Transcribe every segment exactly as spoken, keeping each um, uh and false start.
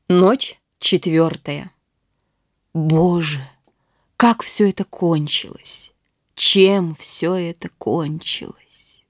Ночь четвертая. Боже, как все это кончилось! Чем все это кончилось?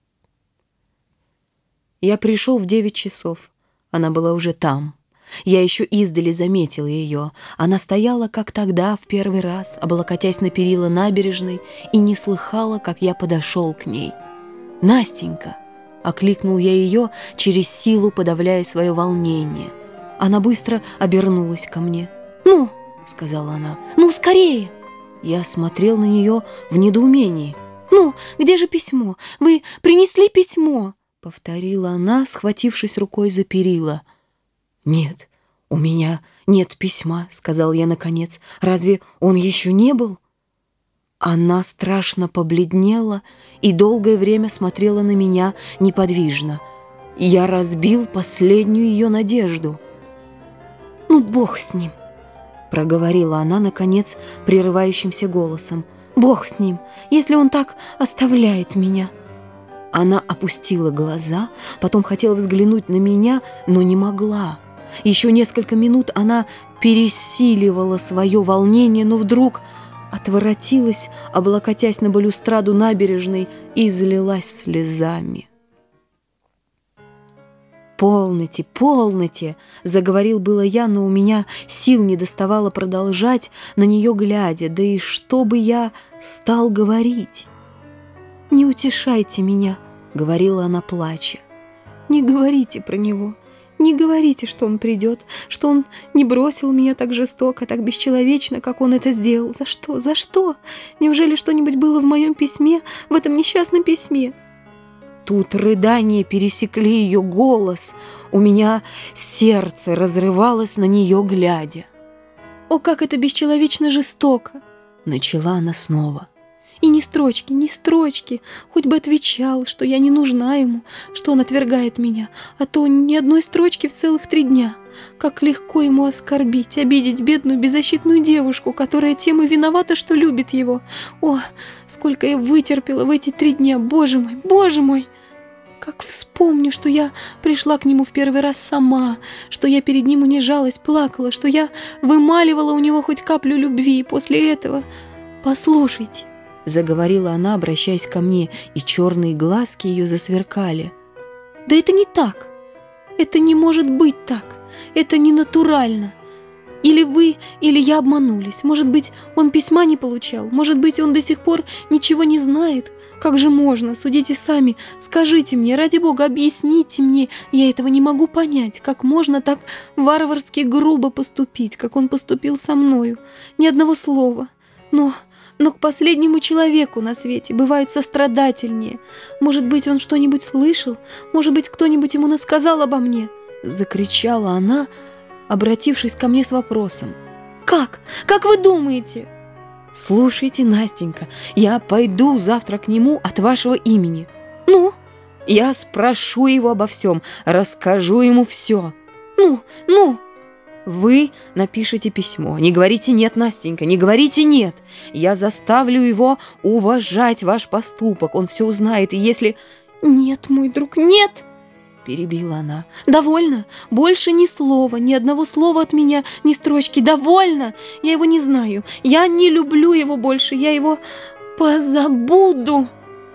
Я пришел в девять часов. Она была уже там. Я еще издали заметил ее. Она стояла, как тогда, в первый раз, облокотясь на перила набережной, и не слыхала, как я подошел к ней. «Настенька!» — окликнул я ее, через силу подавляя свое волнение. Она быстро обернулась ко мне. «Ну!» — сказала она. «Ну, скорее!» Я смотрел на нее в недоумении. «Ну, где же письмо? Вы принесли письмо?» — повторила она, схватившись рукой за перила. «Нет, у меня нет письма», — сказал я наконец. «Разве он еще не был?» Она страшно побледнела и долгое время смотрела на меня неподвижно. Я разбил последнюю ее надежду. «Ну, Бог с ним», — проговорила она, наконец, прерывающимся голосом. «Бог с ним, если он так оставляет меня». Она опустила глаза, потом хотела взглянуть на меня, но не могла. Еще несколько минут она пересиливала свое волнение, но вдруг отворотилась, облокотясь на балюстраду набережной, и залилась слезами. «Полноте, полноте!» — заговорил было я, но у меня сил не доставало продолжать, на нее глядя, да и что бы я стал говорить? «Не утешайте меня», — говорила она, плача. «Не говорите про него, не говорите, что он придет, что он не бросил меня так жестоко, так бесчеловечно, как он это сделал. За что, за что? Неужели что-нибудь было в моем письме, в этом несчастном письме?» Тут рыдания пересекли ее голос. У меня сердце разрывалось на нее, глядя. «О, как это бесчеловечно жестоко!» — начала она снова. «И ни строчки, ни строчки, хоть бы отвечал, что я не нужна ему, что он отвергает меня, а то ни одной строчки в целых три дня. Как легко ему оскорбить, обидеть бедную беззащитную девушку, которая тем и виновата, что любит его. О, сколько я вытерпела в эти три дня, боже мой, боже мой! Как вспомню, что я пришла к нему в первый раз сама, что я перед ним унижалась, плакала, что я вымаливала у него хоть каплю любви, и после этого... Послушайте!» — заговорила она, обращаясь ко мне, и черные глазки ее засверкали. «Да это не так! Это не может быть так! Это не натурально! Или вы, или я обманулись. Может быть, он письма не получал, может быть, он до сих пор ничего не знает. Как же можно? Судите сами, скажите мне, ради Бога, объясните мне. Я этого не могу понять. Как можно так варварски грубо поступить, как он поступил со мною? Ни одного слова. Но... Но к последнему человеку на свете бывают сострадательнее. Может быть, он что-нибудь слышал? Может быть, кто-нибудь ему насказал обо мне?» Закричала она, обратившись ко мне с вопросом. «Как? Как вы думаете?» «Слушайте, Настенька, я пойду завтра к нему от вашего имени. Ну? Я спрошу его обо всем, расскажу ему все. Ну, ну?» «Вы напишите письмо. Не говорите «нет», Настенька, не говорите «нет». Я заставлю его уважать ваш поступок. Он все узнает, и если...» «Нет, мой друг, нет!» — перебила она. «Довольно. Больше ни слова, ни одного слова от меня, ни строчки. Довольно. Я его не знаю. Я не люблю его больше. Я его позабуду».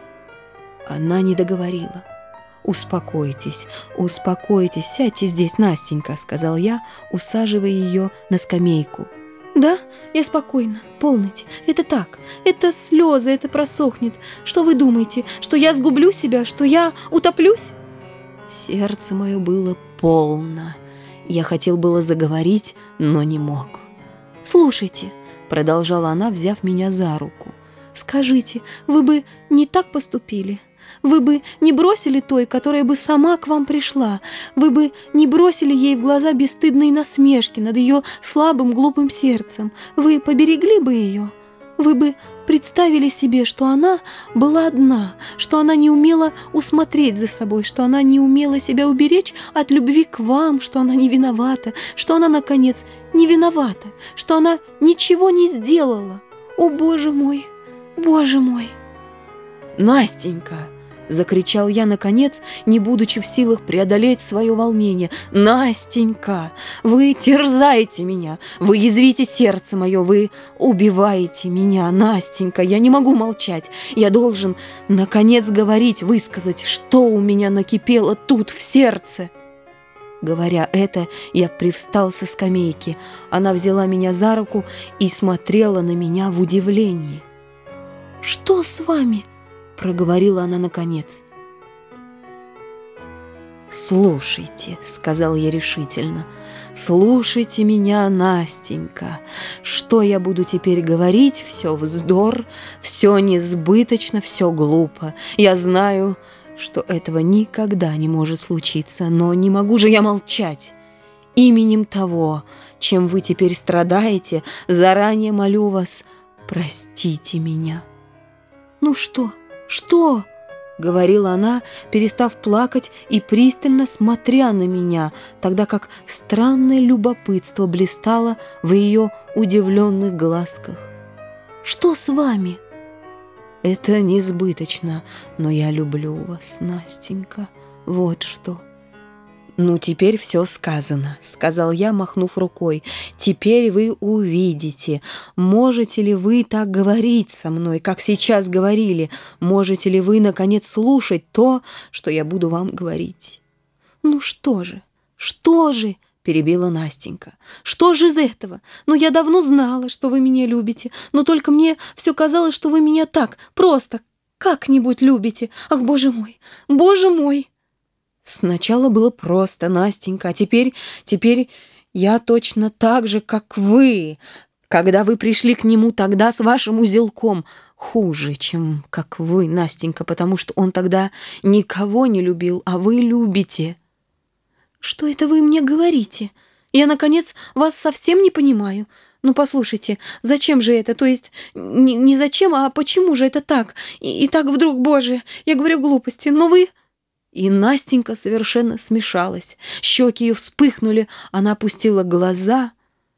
Она не договорила. «Успокойтесь, успокойтесь, сядьте здесь, Настенька», — сказал я, усаживая ее на скамейку. «Да, я спокойна, полноте. Это так, это слезы, это просохнет. Что вы думаете, что я сгублю себя, что я утоплюсь?» Сердце мое было полно. Я хотел было заговорить, но не мог. «Слушайте», — продолжала она, взяв меня за руку, — «скажите, вы бы не так поступили? Вы бы не бросили той, которая бы сама к вам пришла. Вы бы не бросили ей в глаза бесстыдные насмешки над ее слабым глупым сердцем. Вы поберегли бы ее. Вы бы представили себе, что она была одна, что она не умела усмотреть за собой, что она не умела себя уберечь от любви к вам, что она не виновата, что она, наконец, не виновата, что она ничего не сделала. О, Боже мой, Боже мой!» «Настенька!» — Закричал я, наконец, не будучи в силах преодолеть свое волнение. «Настенька, вы терзаете меня, вы язвите сердце мое, вы убиваете меня, Настенька, я не могу молчать, я должен, наконец, говорить, высказать, что у меня накипело тут, в сердце». Говоря это, я привстал со скамейки. Она взяла меня за руку и смотрела на меня в удивлении. «Что с вами?» — проговорила она наконец. «Слушайте», — сказал я решительно, — «слушайте меня, Настенька. Что я буду теперь говорить? Все вздор, все несбыточно, все глупо. Я знаю, что этого никогда не может случиться, но не могу же я молчать. Именем того, чем вы теперь страдаете, заранее молю вас, простите меня». «Ну что?» «Что?» — говорила она, перестав плакать и пристально смотря на меня, тогда как странное любопытство блистало в ее удивленных глазках. «Что с вами?» «Это несбыточно, но я люблю вас, Настенька, вот что». «Ну, теперь все сказано», — сказал я, махнув рукой. «Теперь вы увидите, можете ли вы так говорить со мной, как сейчас говорили, можете ли вы, наконец, слушать то, что я буду вам говорить». «Ну что же, что же?» — перебила Настенька. «Что же из этого? Ну, я давно знала, что вы меня любите, но только мне все казалось, что вы меня так, просто, как-нибудь любите. Ах, боже мой, боже мой!» «Сначала было просто, Настенька, а теперь, теперь я точно так же, как вы, когда вы пришли к нему тогда с вашим узелком. Хуже, чем как вы, Настенька, потому что он тогда никого не любил, а вы любите». «Что это вы мне говорите? Я, наконец, вас совсем не понимаю. Ну, послушайте, зачем же это? То есть, не, не зачем, а почему же это так? И, и так вдруг, боже, я говорю глупости, но вы...» И Настенька совершенно смешалась. Щеки ее вспыхнули, она опустила глаза.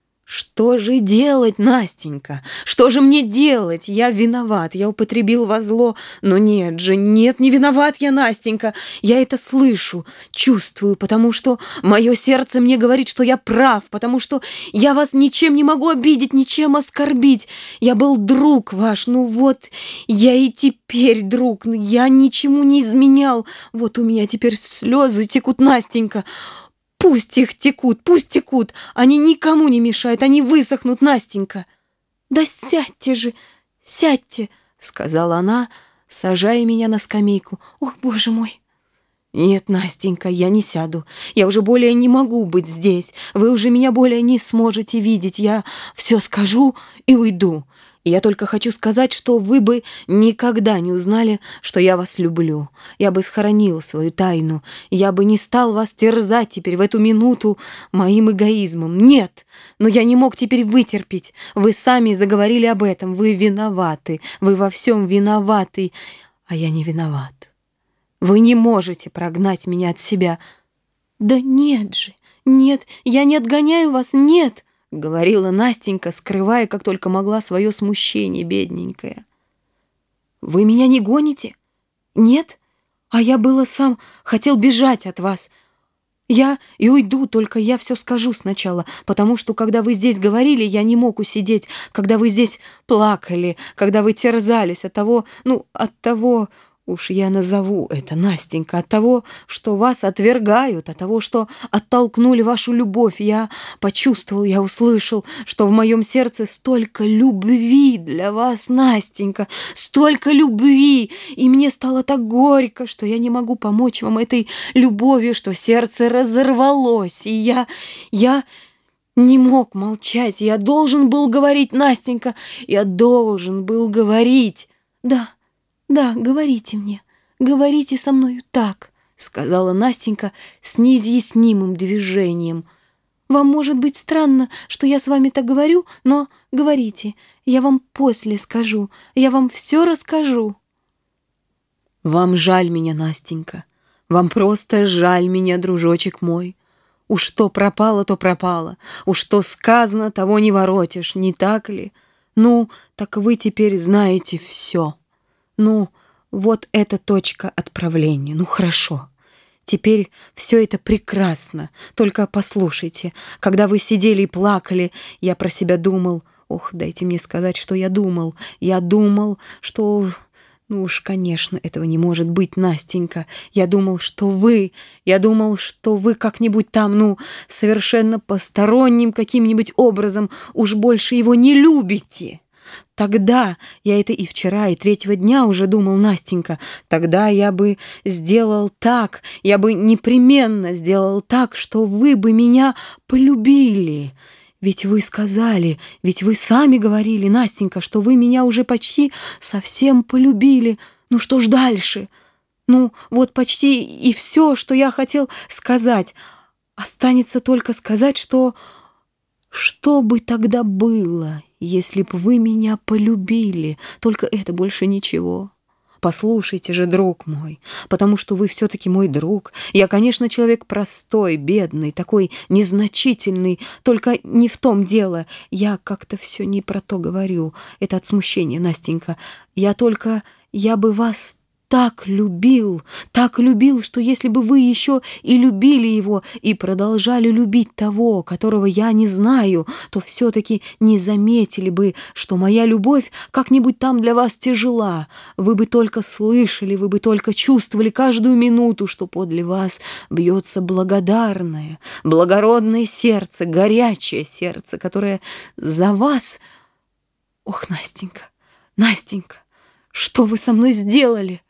«Что же делать, Настенька? Что же мне делать? Я виноват, я употребил во зло. Но нет же, нет, не виноват я, Настенька. Я это слышу, чувствую, потому что мое сердце мне говорит, что я прав, потому что я вас ничем не могу обидеть, ничем оскорбить. Я был друг ваш, ну вот, я и теперь друг, но я ничему не изменял. Вот у меня теперь слезы текут, Настенька. Пусть их текут, пусть текут, они никому не мешают, они высохнут, Настенька». «Да сядьте же, сядьте», — сказала она, сажая меня на скамейку. «Ох, боже мой!» «Нет, Настенька, я не сяду, я уже более не могу быть здесь, вы уже меня более не сможете видеть, я все скажу и уйду. И я только хочу сказать, что вы бы никогда не узнали, что я вас люблю. Я бы сохранил свою тайну. Я бы не стал вас терзать теперь в эту минуту моим эгоизмом. Нет, но я не мог теперь вытерпеть. Вы сами заговорили об этом. Вы виноваты. Вы во всем виноваты. А я не виноват. Вы не можете прогнать меня от себя». «Да нет же, нет, я не отгоняю вас, нет», — говорила Настенька, скрывая, как только могла, свое смущение, бедненькая. «Вы меня не гоните? Нет? А я было сам хотел бежать от вас. Я и уйду, только я все скажу сначала, потому что, когда вы здесь говорили, я не мог усидеть, когда вы здесь плакали, когда вы терзались от того, ну, от того... Уж я назову это, Настенька, от того, что вас отвергают, от того, что оттолкнули вашу любовь. Я почувствовал, я услышал, что в моем сердце столько любви для вас, Настенька, столько любви, и мне стало так горько, что я не могу помочь вам этой любовью, что сердце разорвалось, и я... я... не мог молчать, я должен был говорить, Настенька, я должен был говорить. Да. «Да, говорите мне, говорите со мною так», — сказала Настенька с неизъяснимым движением. «Вам может быть странно, что я с вами так говорю, но говорите, я вам после скажу, я вам все расскажу». «Вам жаль меня, Настенька, вам просто жаль меня, дружочек мой. Уж что пропало, то пропало, уж что сказано, того не воротишь, не так ли? Ну, так вы теперь знаете все». «Ну, Вот эта точка отправления. Ну хорошо. Теперь все это прекрасно. Только послушайте, когда вы сидели и плакали, я про себя думал. Ох, дайте мне сказать, что я думал. Я думал, что... Ну уж, конечно, этого не может быть, Настенька. Я думал, что вы... Я думал, что вы как-нибудь там, ну, совершенно посторонним каким-нибудь образом уж больше его не любите. Тогда, я это и вчера, и третьего дня уже думал, Настенька, тогда я бы сделал так, я бы непременно сделал так, что вы бы меня полюбили. Ведь вы сказали, ведь вы сами говорили, Настенька, что вы меня уже почти совсем полюбили. Ну что ж дальше? Ну вот почти и все, что я хотел сказать. Останется только сказать, что... Что бы тогда было, если б вы меня полюбили? Только это, больше ничего. Послушайте же, друг мой, потому что вы все-таки мой друг. Я, конечно, человек простой, бедный, такой незначительный, только не в том дело. Я как-то все не про то говорю. Это от смущения, Настенька. Я только... Я бы вас так любил, так любил, что если бы вы еще и любили его, и продолжали любить того, которого я не знаю, то все-таки не заметили бы, что моя любовь как-нибудь там для вас тяжела. Вы бы только слышали, вы бы только чувствовали каждую минуту, что подле вас бьется благодарное, благородное сердце, горячее сердце, которое за вас... Ох, Настенька, Настенька, что вы со мной сделали?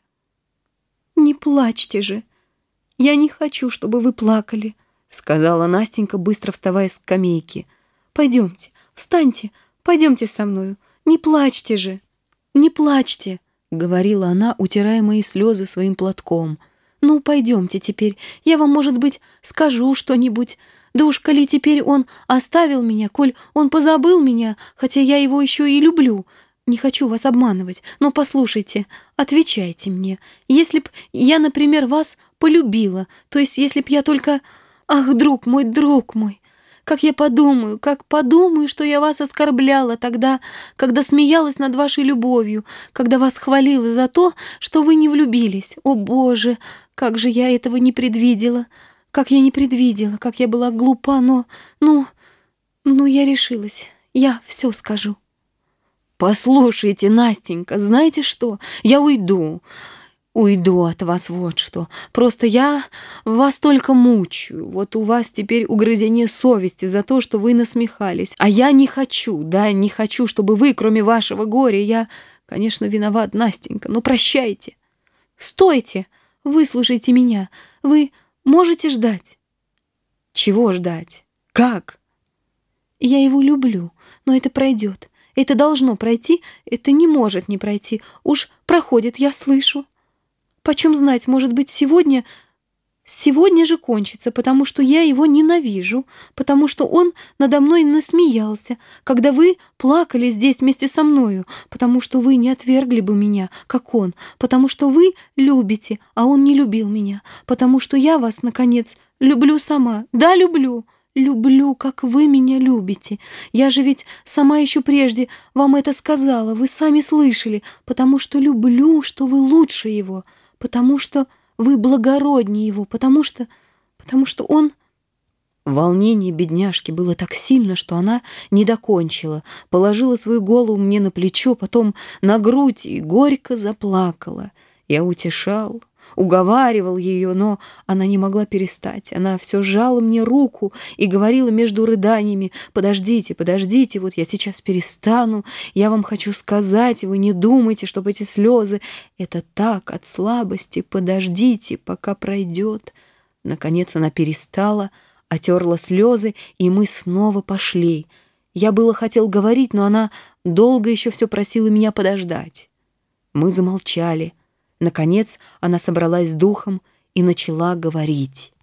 «Не плачьте же! Я не хочу, чтобы вы плакали», — сказала Настенька, быстро вставая с скамейки. «Пойдемте, встаньте, пойдемте со мною. Не плачьте же! Не плачьте!» — говорила она, утирая мои слезы своим платком. «Ну, пойдемте теперь. Я вам, может быть, скажу что-нибудь. Да уж, коли теперь он оставил меня, коль он позабыл меня, хотя я его еще и люблю. Не хочу вас обманывать, но послушайте, отвечайте мне. Если б я, например, вас полюбила, то есть если б я только... Ах, друг мой, друг мой, как я подумаю, как подумаю, что я вас оскорбляла тогда, когда смеялась над вашей любовью, когда вас хвалила за то, что вы не влюбились. О, Боже, как же я этого не предвидела, как я не предвидела, как я была глупа, но... Ну, ну, я решилась, я все скажу». «Послушайте, Настенька, знаете что? Я уйду, уйду от вас, вот что. Просто я вас только мучаю. Вот у вас теперь угрызение совести за то, что вы насмехались. А я не хочу, да, не хочу, чтобы вы, кроме вашего горя, я, конечно, виноват, Настенька, но прощайте. Стойте, выслушайте меня. Вы можете ждать?» «Чего ждать? Как?» «Я его люблю, но это пройдет. Это должно пройти, это не может не пройти. Уж проходит, я слышу. Почем знать, может быть, сегодня... Сегодня же кончится, потому что я его ненавижу, потому что он надо мной насмеялся, когда вы плакали здесь вместе со мною, потому что вы не отвергли бы меня, как он, потому что вы любите, а он не любил меня, потому что я вас, наконец, люблю сама. Да, люблю. Люблю, как вы меня любите. Я же ведь сама еще прежде вам это сказала, вы сами слышали, потому что люблю, что вы лучше его, потому что вы благороднее его, потому что... потому что он...» Волнение бедняжки было так сильно, что она не докончила, положила свою голову мне на плечо, потом на грудь и горько заплакала. Я утешал, уговаривал ее, но она не могла перестать. Она все сжала мне руку и говорила между рыданиями: «Подождите, подождите, вот я сейчас перестану. Я вам хочу сказать, вы не думайте, чтобы эти слезы... Это так, от слабости. Подождите, пока пройдет». Наконец она перестала, отерла слезы, и мы снова пошли. Я было хотел говорить, но она долго еще все просила меня подождать. Мы замолчали. Наконец она собралась с духом и начала говорить.